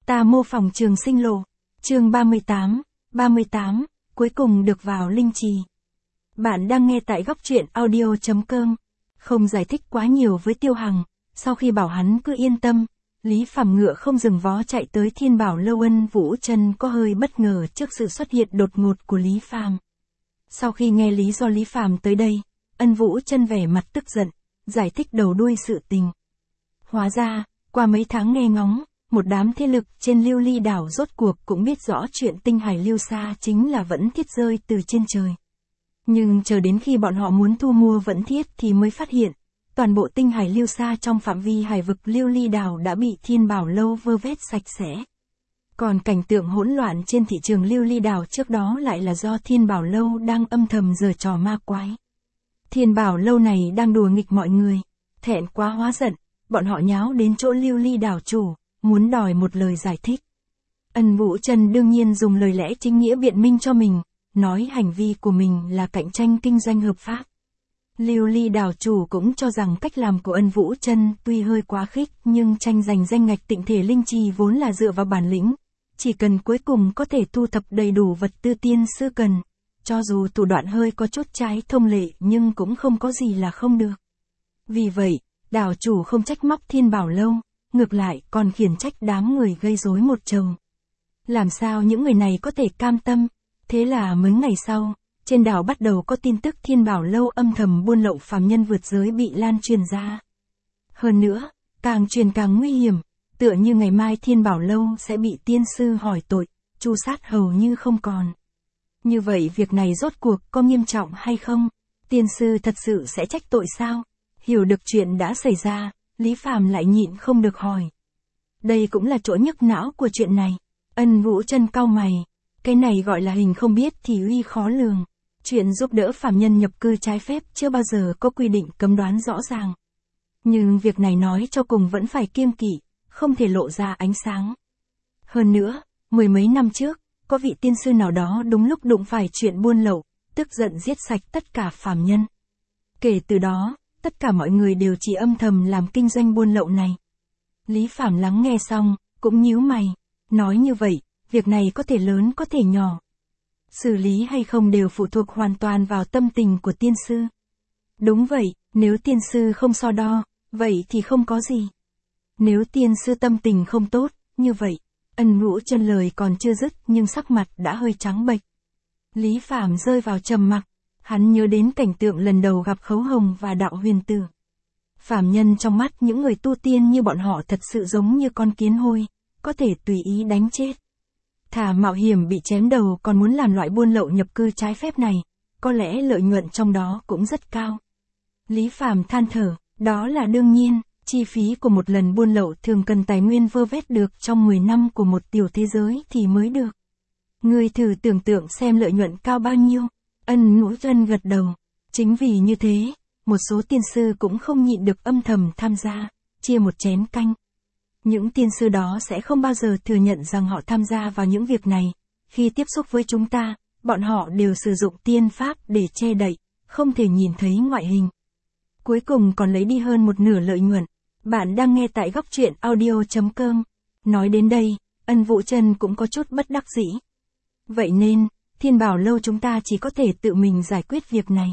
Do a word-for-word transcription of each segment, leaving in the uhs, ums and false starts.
Ta mô phỏng trường sinh lộ. Chương ba mươi tám, ba mươi tám, cuối cùng được vào linh trì. Bạn đang nghe tại góc truyện audio chấm com. Không giải thích quá nhiều với Tiêu Hằng, sau khi bảo hắn cứ yên tâm, Lý Phàm ngựa không dừng vó chạy tới Thiên Bảo Lâu. Ân Vũ Chân có hơi bất ngờ trước sự xuất hiện đột ngột của Lý Phàm. Sau khi nghe lý do Lý Phàm tới đây, Ân Vũ Chân vẻ mặt tức giận, giải thích đầu đuôi sự tình. Hóa ra, qua mấy tháng nghe ngóng, một đám thế lực trên Lưu Ly đảo rốt cuộc cũng biết rõ chuyện tinh hải lưu sa chính là vẫn thiết rơi từ trên trời. Nhưng chờ đến khi bọn họ muốn thu mua vẫn thiết thì mới phát hiện, toàn bộ tinh hải lưu sa trong phạm vi hải vực Lưu Ly đảo đã bị Thiên Bảo Lâu vơ vét sạch sẽ. Còn cảnh tượng hỗn loạn trên thị trường Lưu Ly đảo trước đó lại là do Thiên Bảo Lâu đang âm thầm giở trò ma quái. Thiên Bảo Lâu này đang đùa nghịch mọi người, thẹn quá hóa giận, bọn họ nháo đến chỗ Lưu Ly đảo chủ, muốn đòi một lời giải thích. Ân Vũ Chân đương nhiên dùng lời lẽ chính nghĩa biện minh cho mình, nói hành vi của mình là cạnh tranh kinh doanh hợp pháp. Lưu Ly đảo chủ cũng cho rằng cách làm của Ân Vũ Chân tuy hơi quá khích nhưng tranh giành danh ngạch tịnh thể linh trì vốn là dựa vào bản lĩnh, chỉ cần cuối cùng có thể thu thập đầy đủ vật tư tiên sư cần, cho dù thủ đoạn hơi có chút trái thông lệ nhưng cũng không có gì là không được. Vì vậy, đảo chủ không trách móc Thiên Bảo Lâu, ngược lại còn khiển trách đám người gây rối một chồng. Làm sao những người này có thể cam tâm? Thế là mấy ngày sau, trên đảo bắt đầu có tin tức Thiên Bảo Lâu âm thầm buôn lậu phàm nhân vượt giới bị lan truyền ra. Hơn nữa, càng truyền càng nguy hiểm, tựa như ngày mai Thiên Bảo Lâu sẽ bị tiên sư hỏi tội, tru sát hầu như không còn. Như vậy việc này rốt cuộc có nghiêm trọng hay không? Tiên sư thật sự sẽ trách tội sao? Hiểu được chuyện đã xảy ra, Lý Phàm lại nhịn không được hỏi. Đây cũng là chỗ nhức não của chuyện này. Ân Vũ Chân cau mày. Cái này gọi là hình không biết thì uy khó lường. Chuyện giúp đỡ phàm nhân nhập cư trái phép chưa bao giờ có quy định cấm đoán rõ ràng. Nhưng việc này nói cho cùng vẫn phải kiêng kỵ, không thể lộ ra ánh sáng. Hơn nữa, mười mấy năm trước, có vị tiên sư nào đó đúng lúc đụng phải chuyện buôn lậu, tức giận giết sạch tất cả phàm nhân. Kể từ đó, tất cả mọi người đều chỉ âm thầm làm kinh doanh buôn lậu này. Lý Phàm lắng nghe xong, cũng nhíu mày, nói như vậy, việc này có thể lớn có thể nhỏ. Xử lý hay không đều phụ thuộc hoàn toàn vào tâm tình của tiên sư. Đúng vậy, nếu tiên sư không so đo, vậy thì không có gì. Nếu tiên sư tâm tình không tốt, như vậy, Ân Vũ Chân lời còn chưa dứt nhưng sắc mặt đã hơi trắng bệch. Lý Phàm rơi vào trầm mặc, hắn nhớ đến cảnh tượng lần đầu gặp Khấu Hồng và Đạo Huyền Tử. Phàm nhân trong mắt những người tu tiên như bọn họ thật sự giống như con kiến hôi, có thể tùy ý đánh chết. Thà mạo hiểm bị chém đầu còn muốn làm loại buôn lậu nhập cư trái phép này, có lẽ lợi nhuận trong đó cũng rất cao. Lý Phàm than thở, đó là đương nhiên, chi phí của một lần buôn lậu thường cần tài nguyên vơ vét được trong mười năm của một tiểu thế giới thì mới được. Người thử tưởng tượng xem lợi nhuận cao bao nhiêu. Ân Vũ Chân gật đầu. Chính vì như thế, một số tiên sư cũng không nhịn được âm thầm tham gia, chia một chén canh. Những tiên sư đó sẽ không bao giờ thừa nhận rằng họ tham gia vào những việc này. Khi tiếp xúc với chúng ta, bọn họ đều sử dụng tiên pháp để che đậy, không thể nhìn thấy ngoại hình. Cuối cùng còn lấy đi hơn một nửa lợi nhuận. Bạn đang nghe tại góc truyện audio chấm com. Nói đến đây, Ân Vũ Chân cũng có chút bất đắc dĩ. Vậy nên, Thiên Bảo Lâu chúng ta chỉ có thể tự mình giải quyết việc này.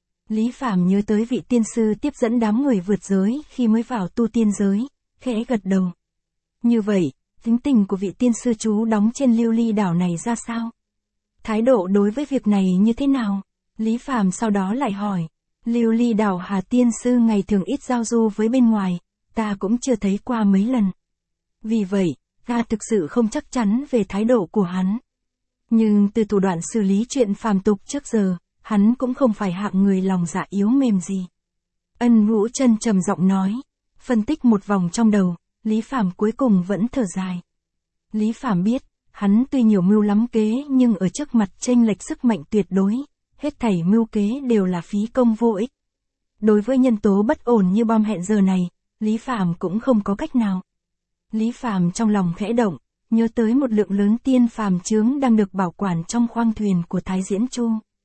Lý Phàm nhớ tới vị tiên sư tiếp dẫn đám người vượt giới khi mới vào tu tiên giới, khẽ gật đầu. Như vậy, tính tình của vị tiên sư chú đóng trên Lưu Ly đảo này ra sao? Thái độ đối với việc này như thế nào? Lý Phàm sau đó lại hỏi. Lưu Ly đảo Hà tiên sư ngày thường ít giao du với bên ngoài, ta cũng chưa thấy qua mấy lần. Vì vậy, ta thực sự không chắc chắn về thái độ của hắn. Nhưng từ thủ đoạn xử lý chuyện phàm tục trước giờ, hắn cũng không phải hạng người lòng dạ yếu mềm gì. Ân Vũ Chân trầm giọng nói, phân tích một vòng trong đầu, Lý Phàm cuối cùng vẫn thở dài. Lý Phàm biết, hắn tuy nhiều mưu lắm kế nhưng ở trước mặt chênh lệch sức mạnh tuyệt đối, hết thảy mưu kế đều là phí công vô ích. Đối với nhân tố bất ổn như bom hẹn giờ này, Lý Phàm cũng không có cách nào. Lý Phàm trong lòng khẽ động, nhớ tới một lượng lớn tiên phàm chướng đang được bảo quản trong khoang thuyền của Thái Diễn Chu.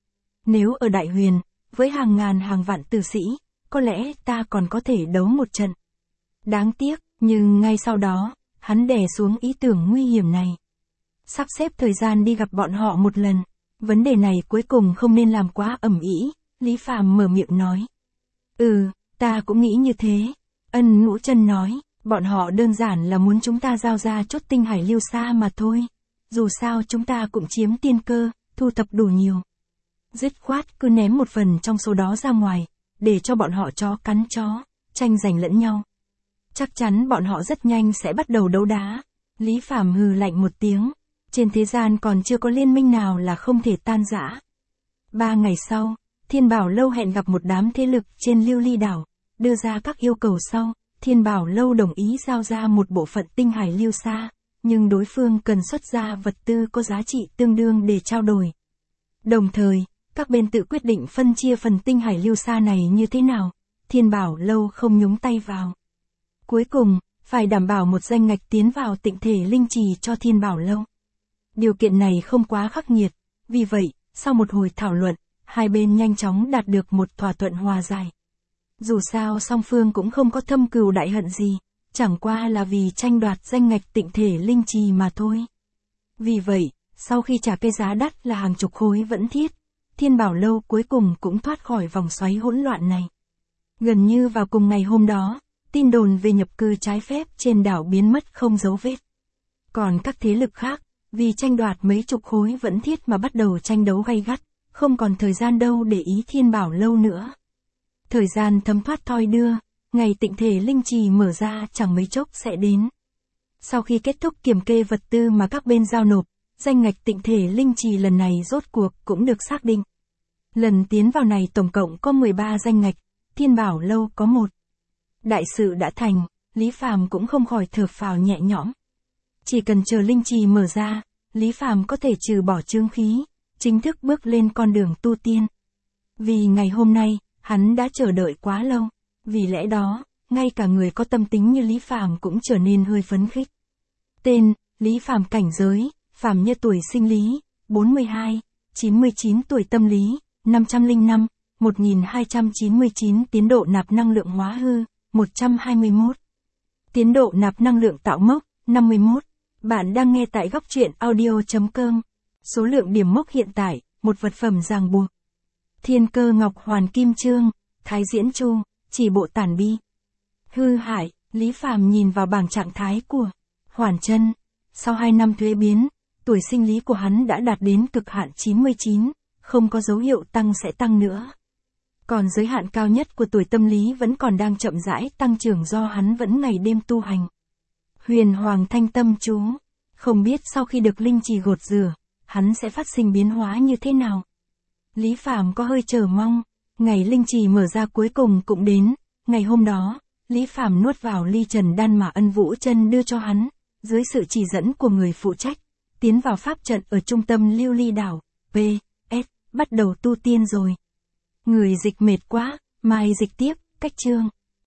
Nếu ở Đại Huyền, với hàng ngàn hàng vạn tử sĩ, có lẽ ta còn có thể đấu một trận. Đáng tiếc, nhưng ngay sau đó, hắn đè xuống ý tưởng nguy hiểm này. Sắp xếp thời gian đi gặp bọn họ một lần. Vấn đề này cuối cùng không nên làm quá ầm ĩ, Lý Phàm mở miệng nói. Ừ, ta cũng nghĩ như thế. Ân Ngũ Chân nói, bọn họ đơn giản là muốn chúng ta giao ra chốt tinh hải lưu sa mà thôi. Dù sao chúng ta cũng chiếm tiên cơ, thu thập đủ nhiều. Dứt khoát cứ ném một phần trong số đó ra ngoài, để cho bọn họ chó cắn chó, tranh giành lẫn nhau. Chắc chắn bọn họ rất nhanh sẽ bắt đầu đấu đá. Lý Phàm hừ lạnh một tiếng. Trên thế gian còn chưa có liên minh nào là không thể tan rã. Ba ngày sau, Thiên Bảo Lâu hẹn gặp một đám thế lực trên Lưu Ly đảo, đưa ra các yêu cầu sau. Thiên Bảo Lâu đồng ý giao ra một bộ phận tinh hải lưu sa, nhưng đối phương cần xuất ra vật tư có giá trị tương đương để trao đổi. Đồng thời, các bên tự quyết định phân chia phần tinh hải lưu sa này như thế nào, Thiên Bảo Lâu không nhúng tay vào. Cuối cùng, phải đảm bảo một danh ngạch tiến vào tịnh thể linh trì cho Thiên Bảo Lâu. Điều kiện này không quá khắc nghiệt, vì vậy, sau một hồi thảo luận, hai bên nhanh chóng đạt được một thỏa thuận hòa giải. Dù sao song phương cũng không có thâm cừu đại hận gì, chẳng qua là vì tranh đoạt danh ngạch tịnh thể linh trì mà thôi. Vì vậy, sau khi trả cái giá đắt là hàng chục khối vẫn thiết, Thiên Bảo Lâu cuối cùng cũng thoát khỏi vòng xoáy hỗn loạn này. Gần như vào cùng ngày hôm đó, tin đồn về nhập cư trái phép trên đảo biến mất không dấu vết. Còn các thế lực khác, vì tranh đoạt mấy chục khối vẫn thiết mà bắt đầu tranh đấu gay gắt, không còn thời gian đâu để ý Thiên Bảo Lâu nữa. Thời gian thấm thoát thoi đưa, ngày tịnh thể linh trì mở ra chẳng mấy chốc sẽ đến. Sau khi kết thúc kiểm kê vật tư mà các bên giao nộp, danh ngạch tịnh thể linh trì lần này rốt cuộc cũng được xác định. Lần tiến vào này tổng cộng có mười ba danh ngạch, Thiên Bảo Lâu có một. Đại sự đã thành, Lý Phàm cũng không khỏi thở phào nhẹ nhõm. Chỉ cần chờ linh trì mở ra, Lý Phàm có thể trừ bỏ chướng khí, chính thức bước lên con đường tu tiên. Vì ngày hôm nay, hắn đã chờ đợi quá lâu, vì lẽ đó, ngay cả người có tâm tính như Lý Phàm cũng trở nên hơi phấn khích. Tên, Lý Phàm cảnh giới, phàm nhân tuổi sinh lý, bốn mươi hai, chín mươi chín tuổi tâm lý, năm trăm lẻ năm, một nghìn hai trăm chín mươi chín tiến độ nạp năng lượng hóa hư, một trăm hai mươi mốt. Tiến độ nạp năng lượng tạo mốc, năm mươi mốt. Bạn đang nghe tại góc truyện audio chấm com. Số lượng điểm mốc hiện tại, một vật phẩm ràng buộc. Thiên Cơ Ngọc Hoàn Kim Chương, Thái Diễn Chu, chỉ bộ tản bi. Hư hại, Lý Phàm nhìn vào bảng trạng thái của Hoàn Chân. Sau hai năm thuế biến, tuổi sinh lý của hắn đã đạt đến cực hạn chín mươi chín, không có dấu hiệu tăng sẽ tăng nữa. Còn giới hạn cao nhất của tuổi tâm lý vẫn còn đang chậm rãi tăng trưởng do hắn vẫn ngày đêm tu hành. Huyền Hoàng Thanh Tâm Chú, không biết sau khi được linh trì gột rửa, hắn sẽ phát sinh biến hóa như thế nào. Lý Phàm có hơi chờ mong, ngày linh trì mở ra cuối cùng cũng đến, ngày hôm đó, Lý Phàm nuốt vào ly trần đan mà Ân Vũ Chân đưa cho hắn, dưới sự chỉ dẫn của người phụ trách, tiến vào pháp trận ở trung tâm Lưu Ly đảo, P S, bắt đầu tu tiên rồi. Người dịch mệt quá, mai dịch tiếp, cách chương.